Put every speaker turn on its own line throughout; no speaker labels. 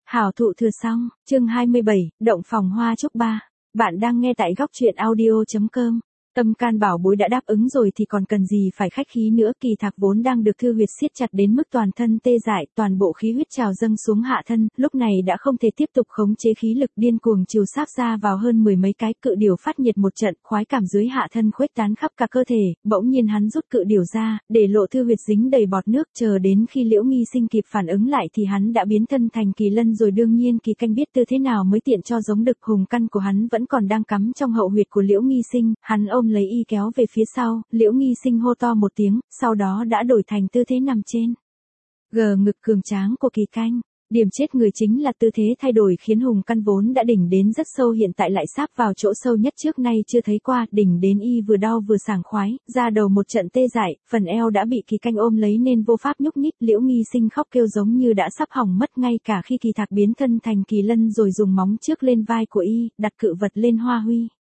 Hảo thụ thừa xong, chương 27, động phòng hoa chúc ba. Bạn đang nghe tại góc truyện audio.com. Tâm can bảo bối đã đáp ứng rồi thì còn cần gì phải khách khí nữa. Kỳ Thạc vốn đang được Thư Huyệt siết chặt đến mức toàn thân tê dại, toàn bộ khí huyết trào dâng xuống hạ thân, lúc này đã không thể tiếp tục khống chế khí lực, điên cuồng chiều sáp ra vào hơn 10 mấy cái. Cự điểu phát nhiệt một trận, khoái cảm dưới hạ thân khuếch tán khắp cả cơ thể. Bỗng nhiên hắn rút cự điểu ra, để lộ Thư Huyệt dính đầy bọt nước. Chờ đến khi Liễu Nghi Sinh kịp phản ứng lại thì hắn đã biến thân thành kỳ lân rồi. Đương nhiên Kỳ Canh biết tư thế nào mới tiện cho giống đực. Hùng căn của hắn vẫn còn đang cắm trong hậu huyệt của Liễu Nghi Sinh, hắn ôm lấy y kéo về phía sau. Liễu Nghi Sinh hô to một tiếng, sau đó đã đổi thành tư thế nằm trên ngực cường tráng của Kỳ Canh. Điểm chết người chính là tư thế thay đổi khiến hùng căn vốn đã đỉnh đến rất sâu hiện tại lại sáp vào chỗ sâu nhất trước nay chưa thấy qua. Đỉnh đến y vừa đau vừa sảng khoái, ra đầu một trận tê dại, phần eo đã bị Kỳ Canh ôm lấy nên vô pháp nhúc nhích. Liễu Nghi Sinh khóc kêu giống như đã sắp hỏng mất. Ngay cả khi Kỳ Thạc biến thân thành kỳ lân rồi dùng móng trước lên vai của y, đặt cự vật lên hoa huy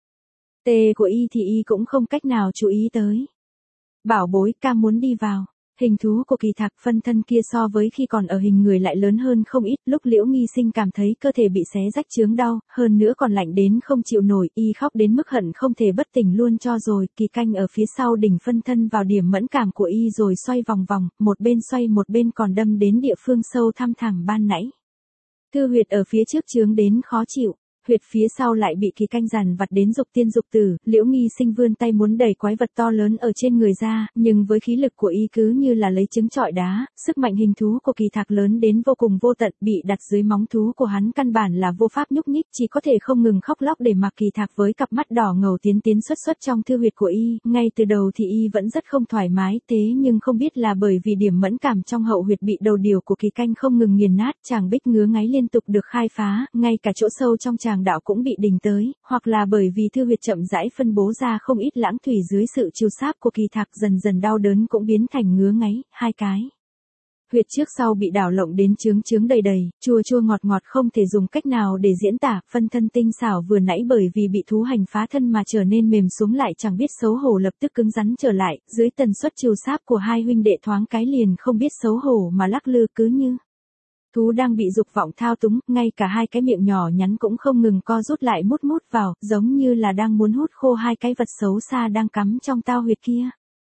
tê của y thì y cũng không cách nào chú ý tới. Bảo bối, ca muốn đi vào. Hình thú của Kỳ Thạc phân thân kia so với khi còn ở hình người lại lớn hơn không ít. Lúc Liễu Nghi Sinh cảm thấy cơ thể bị xé rách chướng đau, hơn nữa còn lạnh đến không chịu nổi, y khóc đến mức hận không thể bất tỉnh luôn cho rồi. Kỳ Canh ở phía sau đỉnh phân thân vào điểm mẫn cảm của y rồi xoay vòng vòng, một bên xoay một bên còn đâm đến địa phương sâu thăm thẳm ban nãy. Thư huyệt ở phía trước chướng đến khó chịu. Huyệt phía sau lại bị Kỳ Canh dằn vặt đến dục tiên dục tử. Liễu Nghi Sinh vươn tay muốn đẩy quái vật to lớn ở trên người ra, nhưng với khí lực của y cứ như là lấy trứng trọi đá. Sức mạnh hình thú của Kỳ Thạc lớn đến vô cùng vô tận, bị đặt dưới móng thú của hắn căn bản là vô pháp nhúc nhích, chỉ có thể không ngừng khóc lóc để mặc Kỳ Thạc với cặp mắt đỏ ngầu tiến xuất trong thư huyệt của y. Ngay từ đầu thì y vẫn rất không thoải mái, thế nhưng không biết là bởi vì điểm mẫn cảm trong hậu huyệt bị đầu điều của Kỳ Canh không ngừng nghiền nát, chàng bích ngứa ngáy liên tục được khai phá, ngay cả chỗ sâu trong chàng đạo cũng bị đình tới, hoặc là bởi vì thư huyệt chậm rãi phân bố ra không ít lãng thủy dưới sự chiều sáp của Kỳ Thạc, dần dần đau đớn cũng biến thành ngứa ngáy. Hai cái huyệt trước sau bị đảo lộng đến chướng đầy đầy, chua ngọt không thể dùng cách nào để diễn tả. Phân thân tinh xảo vừa nãy bởi vì bị thú hành phá thân mà trở nên mềm xuống lại chẳng biết xấu hổ lập tức cứng rắn trở lại, dưới tần suất chiều sáp của hai huynh đệ thoáng cái liền không biết xấu hổ mà lắc lư, cứ như thú đang bị dục vọng thao túng. Ngay cả hai cái miệng nhỏ nhắn cũng không ngừng co rút lại mút vào, giống như là đang muốn hút khô hai cái vật xấu xa đang cắm trong tao huyệt kia.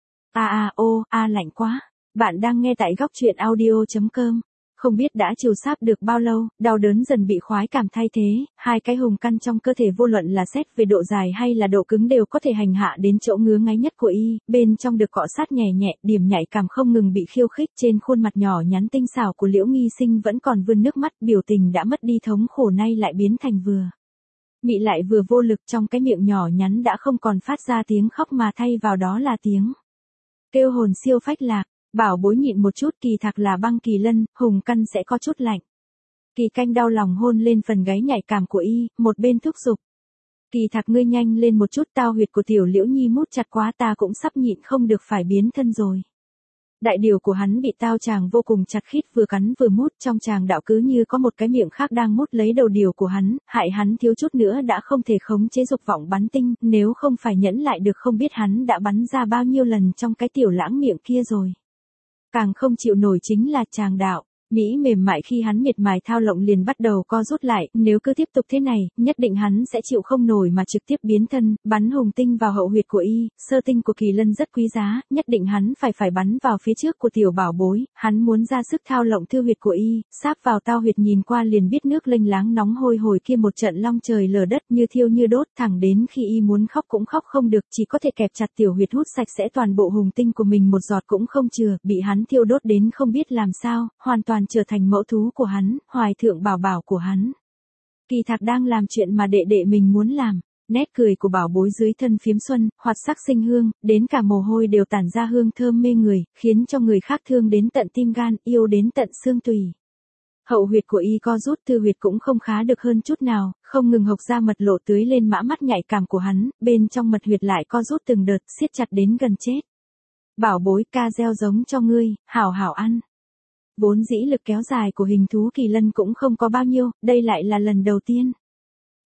Lạnh quá. Bạn đang nghe tại góc truyện audio.com. Không biết đã chiều sáp được bao lâu, đau đớn dần bị khoái cảm thay thế, hai cái hùng căn trong cơ thể vô luận là xét về độ dài hay là độ cứng đều có thể hành hạ đến chỗ ngứa ngáy nhất của y, bên trong được cọ sát nhẹ, điểm nhạy cảm không ngừng bị khiêu khích. Trên khuôn mặt nhỏ nhắn tinh xảo của Liễu Nghi Sinh vẫn còn vươn nước mắt, biểu tình đã mất đi thống khổ nay lại biến thành vừa mị lại vừa vô lực. Trong cái miệng nhỏ nhắn đã không còn phát ra tiếng khóc mà thay vào đó là tiếng kêu hồn siêu phách lạc. Bảo bối nhịn một chút, Kỳ Thạc là băng kỳ lân, hùng căn sẽ có chút lạnh. Kỳ Canh đau lòng hôn lên phần gáy nhạy cảm của y, một bên thúc giục. Kỳ Thạc ngươi nhanh lên một chút, tao huyệt của tiểu Liễu Nhi mút chặt quá, ta cũng sắp nhịn không được phải biến thân rồi. Đại điều của hắn bị tao chàng vô cùng chặt khít, vừa cắn vừa mút, trong chàng đạo cứ như có một cái miệng khác đang mút lấy đầu điều của hắn, hại hắn thiếu chút nữa đã không thể khống chế dục vọng bắn tinh, nếu không phải nhẫn lại được không biết hắn đã bắn ra bao nhiêu lần trong cái tiểu lãng miệng kia rồi. Càng không chịu nổi chính là chàng đạo. Mỹ mềm mại khi hắn miệt mài thao lộng liền bắt đầu co rút lại, nếu cứ tiếp tục thế này, nhất định hắn sẽ chịu không nổi mà trực tiếp biến thân, bắn hùng tinh vào hậu huyệt của y. Sơ tinh của kỳ lân rất quý giá, nhất định hắn phải bắn vào phía trước của tiểu bảo bối. Hắn muốn ra sức thao lộng thư huyệt của y, sáp vào tao huyệt, nhìn qua liền biết nước lênh láng nóng hôi hổi kia một trận long trời lở đất, như thiêu như đốt, thẳng đến khi y muốn khóc cũng khóc không được, chỉ có thể kẹp chặt tiểu huyệt hút sạch sẽ toàn bộ hùng tinh của mình, một giọt cũng không chừa, bị hắn thiêu đốt đến không biết làm sao, hoàn toàn trở thành mẫu thú của hắn, hoài thượng bảo bảo của hắn. Kỳ Thạc đang làm chuyện mà đệ đệ mình muốn làm. Nét cười của bảo bối dưới thân phiếm xuân, hoạt sắc sinh hương, đến cả mồ hôi đều tản ra hương thơm mê người, khiến cho người khác thương đến tận tim gan, yêu đến tận xương tùy. Hậu huyệt của y co rút, thư huyệt cũng không khá được hơn chút nào, không ngừng hộc ra mật lộ tưới lên mã mắt nhạy cảm của hắn, bên trong mật huyệt lại co rút từng đợt, siết chặt đến gần chết. Bảo bối, ca gieo giống cho ngươi, hảo hảo ăn. Vốn dĩ lực kéo dài của hình thú kỳ lân cũng không có bao nhiêu, đây lại là lần đầu tiên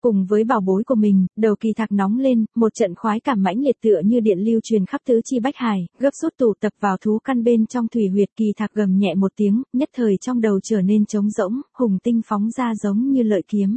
Cùng với bảo bối của mình, đầu kỳ thạc nóng lên, một trận khoái cảm mãnh liệt tựa như điện lưu truyền khắp tứ chi bách hải, gấp rút tụ tập vào thú căn bên trong thủy huyệt. Kỳ thạc gầm nhẹ một tiếng, nhất thời trong đầu trở nên trống rỗng, hùng tinh phóng ra giống như lợi kiếm.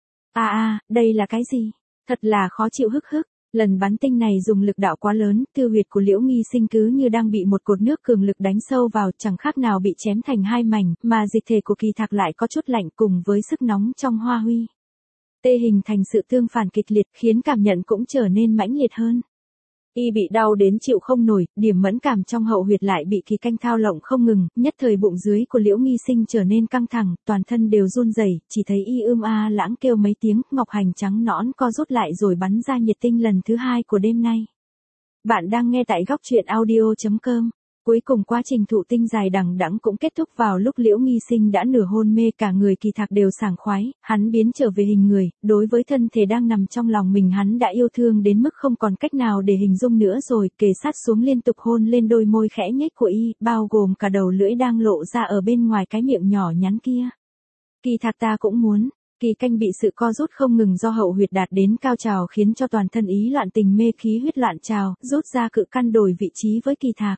Đây là cái gì? Thật là khó chịu hức hức. Lần bắn tinh này dùng lực đạo quá lớn, thư huyệt của Liễu Nghi Sinh cứ như đang bị một cột nước cường lực đánh sâu vào, chẳng khác nào bị chém thành hai mảnh, mà dịch thể của kỳ thạc lại có chút lạnh cùng với sức nóng trong hoa huy. Tê hình thành sự tương phản kịch liệt, khiến cảm nhận cũng trở nên mãnh liệt hơn. Y bị đau đến chịu không nổi, điểm mẫn cảm trong hậu huyệt lại bị kỳ canh thao lộng không ngừng, nhất thời bụng dưới của Liễu Nghi Sinh trở nên căng thẳng, toàn thân đều run rẩy, chỉ thấy y lãng kêu mấy tiếng, ngọc hành trắng nõn co rút lại rồi bắn ra nhiệt tinh lần thứ 2 của đêm nay. Bạn đang nghe tại góc truyện audio.com. Cuối cùng quá trình thụ tinh dài đằng đẵng cũng kết thúc vào lúc Liễu Nghi Sinh đã nửa hôn mê, cả người kỳ thạc đều sảng khoái, hắn biến trở về hình người, đối với thân thể đang nằm trong lòng mình hắn đã yêu thương đến mức không còn cách nào để hình dung nữa rồi, kề sát xuống liên tục hôn lên đôi môi khẽ nhếch của y, bao gồm cả đầu lưỡi đang lộ ra ở bên ngoài cái miệng nhỏ nhắn kia. Kỳ thạc ta cũng muốn. Kỳ canh bị sự co rút không ngừng do hậu huyệt đạt đến cao trào khiến cho toàn thân ý loạn tình mê, khí huyết loạn trào, rút ra cự căn đổi vị trí với kỳ thạc.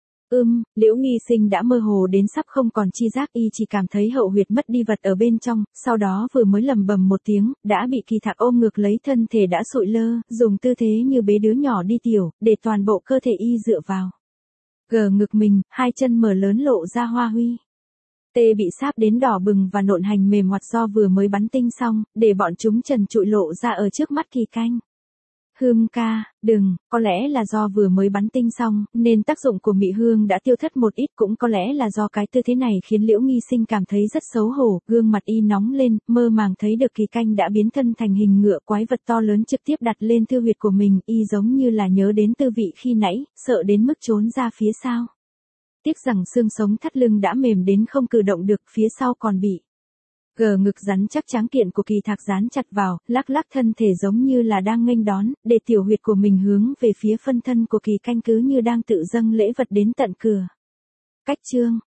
Liễu Nghi Sinh đã mơ hồ đến sắp không còn chi giác, y chỉ cảm thấy hậu huyệt mất đi vật ở bên trong, sau đó vừa mới lầm bầm một tiếng, đã bị kỳ thạc ôm ngược lấy, thân thể đã sụi lơ, dùng tư thế như bế đứa nhỏ đi tiểu, để toàn bộ cơ thể y dựa vào. Gờ ngực mình, hai chân mở lớn lộ ra hoa huy. Tê bị sáp đến đỏ bừng và nộn hành mềm hoạt do vừa mới bắn tinh xong, để bọn chúng trần trụi lộ ra ở trước mắt kỳ canh. Ca, đừng, có lẽ là do vừa mới bắn tinh xong, nên tác dụng của mị hương đã tiêu thất một ít, cũng có lẽ là do cái tư thế này khiến Liễu Nghi Sinh cảm thấy rất xấu hổ, gương mặt y nóng lên, mơ màng thấy được kỳ canh đã biến thân thành hình ngựa quái vật to lớn trực tiếp đặt lên thư huyệt của mình, y giống như là nhớ đến tư vị khi nãy, sợ đến mức trốn ra phía sau. Tiếc rằng xương sống thắt lưng đã mềm đến không cử động được, phía sau còn bị gờ ngực rắn chắc tráng kiện của kỳ thạc dán chặt vào, lắc lắc thân thể giống như là đang nghênh đón, để tiểu huyệt của mình hướng về phía phân thân của kỳ canh cứ như đang tự dâng lễ vật đến tận cửa. Cách chương